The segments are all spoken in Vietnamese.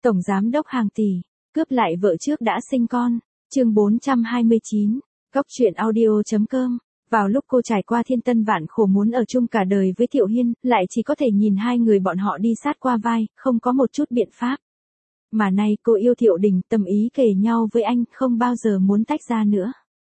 Tổng giám đốc hàng tỷ, cướp lại vợ trước đã sinh con. Chương 429, Góc truyện audio.com. Vào lúc cô trải qua thiên tân vạn khổ muốn ở chung cả đời với Thiệu Hiên, lại chỉ có thể nhìn hai người bọn họ đi sát qua vai, không có một chút biện pháp. Mà nay cô yêu Thiệu Đình, tâm ý kề nhau với anh, không bao giờ muốn tách ra nữa.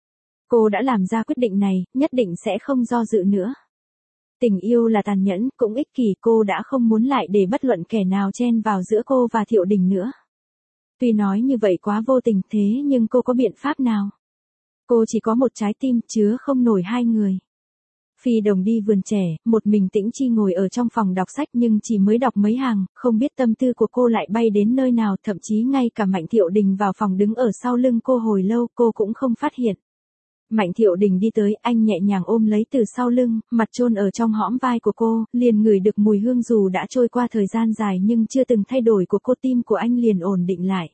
Cô đã làm ra quyết định này, nhất định sẽ không do dự nữa. Tình yêu là tàn nhẫn, cũng ích kỷ, cô đã không muốn lại để bất luận kẻ nào chen vào giữa cô và Thiệu Đình nữa. Tuy nói như vậy quá vô tình thế nhưng cô có biện pháp nào? Cô chỉ có một trái tim, chứa không nổi hai người. Phi Đồng đi vườn trẻ, một mình Tĩnh Chi ngồi ở trong phòng đọc sách nhưng chỉ mới đọc mấy hàng, không biết tâm tư của cô lại bay đến nơi nào, thậm chí ngay cả Mạnh Thiệu Đình vào phòng đứng ở sau lưng cô hồi lâu cô cũng không phát hiện. Mạnh Thiệu Đình đi tới, anh nhẹ nhàng ôm lấy từ sau lưng, mặt chôn ở trong hõm vai của cô, liền ngửi được mùi hương dù đã trôi qua thời gian dài nhưng chưa từng thay đổi của cô, tim của anh liền ổn định lại.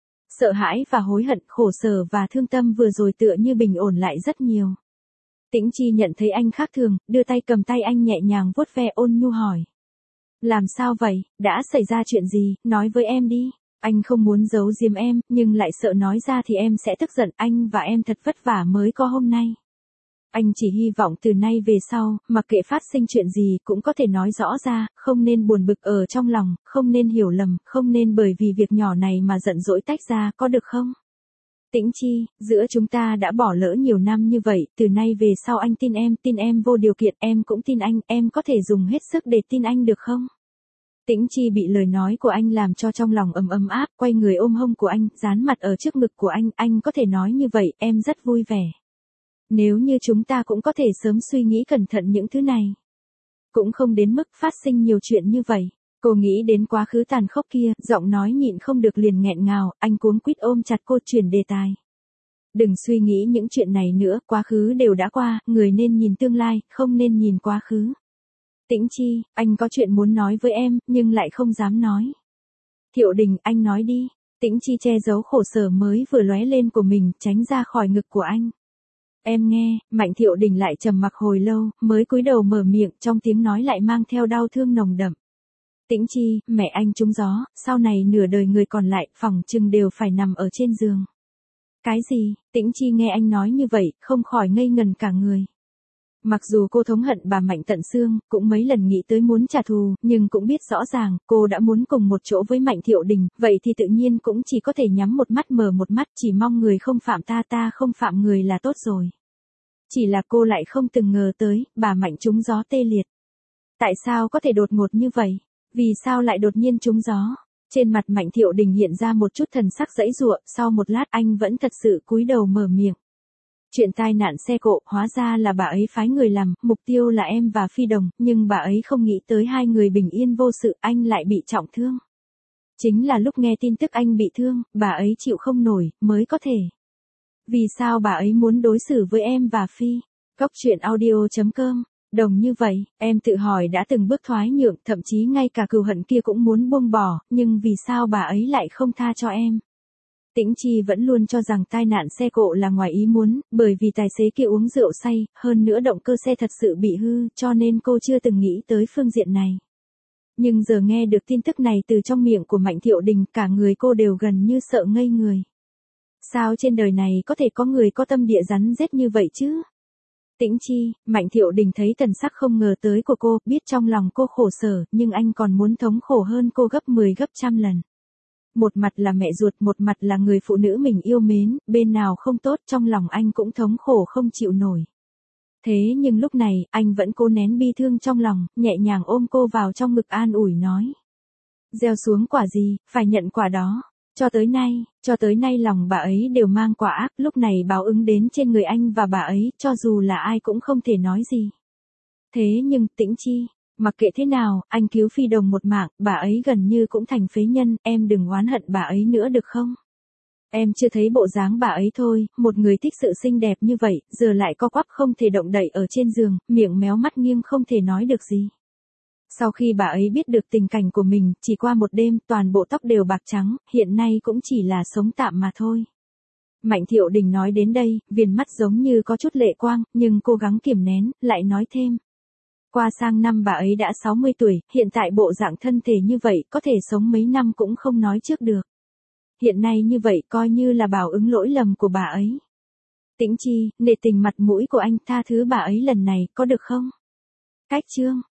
Sợ hãi và hối hận, khổ sở và thương tâm vừa rồi tựa như bình ổn lại rất nhiều. Tĩnh Chi nhận thấy anh khác thường, đưa tay cầm tay anh nhẹ nhàng vuốt ve, ôn nhu hỏi. Làm sao vậy, đã xảy ra chuyện gì, nói với em đi. Anh không muốn giấu giếm em, nhưng lại sợ nói ra thì em sẽ tức giận, anh và em thật vất vả mới có hôm nay. Anh chỉ hy vọng từ nay về sau, mặc kệ phát sinh chuyện gì cũng có thể nói rõ ra, không nên buồn bực ở trong lòng, không nên hiểu lầm, không nên bởi vì việc nhỏ này mà giận dỗi tách ra, có được không? Tĩnh Chi, giữa chúng ta đã bỏ lỡ nhiều năm như vậy, từ nay về sau anh tin em vô điều kiện, em cũng tin anh, em có thể dùng hết sức để tin anh được không? Tĩnh Chi bị lời nói của anh làm cho trong lòng ấm áp, quay người ôm hông của anh, dán mặt ở trước ngực của anh có thể nói như vậy, em rất vui vẻ. Nếu như chúng ta cũng có thể sớm suy nghĩ cẩn thận những thứ này. Cũng không đến mức phát sinh nhiều chuyện như vậy. Cô nghĩ đến quá khứ tàn khốc kia, giọng nói nhịn không được liền nghẹn ngào, anh cuống quýt ôm chặt cô, chuyển đề tài. Đừng suy nghĩ những chuyện này nữa, quá khứ đều đã qua, người nên nhìn tương lai, không nên nhìn quá khứ. Tĩnh Chi, anh có chuyện muốn nói với em, nhưng lại không dám nói. Thiệu Đình, anh nói đi. Tĩnh Chi che giấu khổ sở mới vừa lóe lên của mình, tránh ra khỏi ngực của anh. Em nghe. Mạnh Thiệu Đình lại trầm mặc hồi lâu, mới cúi đầu mở miệng, trong tiếng nói lại mang theo đau thương nồng đậm. Tĩnh Chi, mẹ anh trúng gió, sau này nửa đời người còn lại, phỏng chừng đều phải nằm ở trên giường. Cái gì? Tĩnh Chi nghe anh nói như vậy, không khỏi ngây ngần cả người. Mặc dù cô thống hận bà Mạnh tận xương, cũng mấy lần nghĩ tới muốn trả thù, nhưng cũng biết rõ ràng, cô đã muốn cùng một chỗ với Mạnh Thiệu Đình, vậy thì tự nhiên cũng chỉ có thể nhắm một mắt mở một mắt, chỉ mong người không phạm ta không phạm người là tốt rồi. Chỉ là cô lại không từng ngờ tới, bà Mạnh trúng gió tê liệt. Tại sao có thể đột ngột như vậy? Vì sao lại đột nhiên trúng gió? Trên mặt Mạnh Thiệu Đình hiện ra một chút thần sắc giãy giụa, sau một lát anh vẫn thật sự cúi đầu mở miệng. Chuyện tai nạn xe cộ, hóa ra là bà ấy phái người làm, mục tiêu là em và Phi Đồng, nhưng bà ấy không nghĩ tới hai người bình yên vô sự, anh lại bị trọng thương. Chính là lúc nghe tin tức anh bị thương, bà ấy chịu không nổi, mới có thể. Vì sao bà ấy muốn đối xử với em và Phi? Góc truyện audio.com. Đồng như vậy, em tự hỏi đã từng bước thoái nhượng, thậm chí ngay cả cừu hận kia cũng muốn buông bỏ, nhưng vì sao bà ấy lại không tha cho em? Tĩnh Chi vẫn luôn cho rằng tai nạn xe cộ là ngoài ý muốn, bởi vì tài xế kia uống rượu say, hơn nữa động cơ xe thật sự bị hư, cho nên cô chưa từng nghĩ tới phương diện này. Nhưng giờ nghe được tin tức này từ trong miệng của Mạnh Thiệu Đình, cả người cô đều gần như sợ ngây người. Sao trên đời này có thể có người có tâm địa rắn rết như vậy chứ? Tĩnh Chi, Mạnh Thiệu Đình thấy thần sắc không ngờ tới của cô, biết trong lòng cô khổ sở, nhưng anh còn muốn thống khổ hơn cô gấp 10 gấp trăm lần. Một mặt là mẹ ruột, một mặt là người phụ nữ mình yêu mến, bên nào không tốt, trong lòng anh cũng thống khổ không chịu nổi. Thế nhưng lúc này, anh vẫn cố nén bi thương trong lòng, nhẹ nhàng ôm cô vào trong ngực an ủi nói. Gieo xuống quả gì, phải nhận quả đó. Cho tới nay lòng bà ấy đều mang quả ác, lúc này báo ứng đến trên người anh và bà ấy, cho dù là ai cũng không thể nói gì. Thế nhưng, Tĩnh Chi, mặc kệ thế nào, anh cứu Phi Đồng một mạng, bà ấy gần như cũng thành phế nhân, em đừng oán hận bà ấy nữa được không? Em chưa thấy bộ dáng bà ấy thôi, một người thích sự xinh đẹp như vậy, giờ lại co quắp không thể động đậy ở trên giường, miệng méo mắt nghiêng không thể nói được gì. Sau khi bà ấy biết được tình cảnh của mình, chỉ qua một đêm, toàn bộ tóc đều bạc trắng, hiện nay cũng chỉ là sống tạm mà thôi. Mạnh Thiệu Đình nói đến đây, viền mắt giống như có chút lệ quang, nhưng cố gắng kiềm nén, lại nói thêm. Qua sang năm bà ấy đã 60 tuổi, hiện tại bộ dạng thân thể như vậy có thể sống mấy năm cũng không nói trước được. Hiện nay như vậy coi như là báo ứng lỗi lầm của bà ấy. Tĩnh Chi, nể tình mặt mũi của anh tha thứ bà ấy lần này, có được không? Cách chương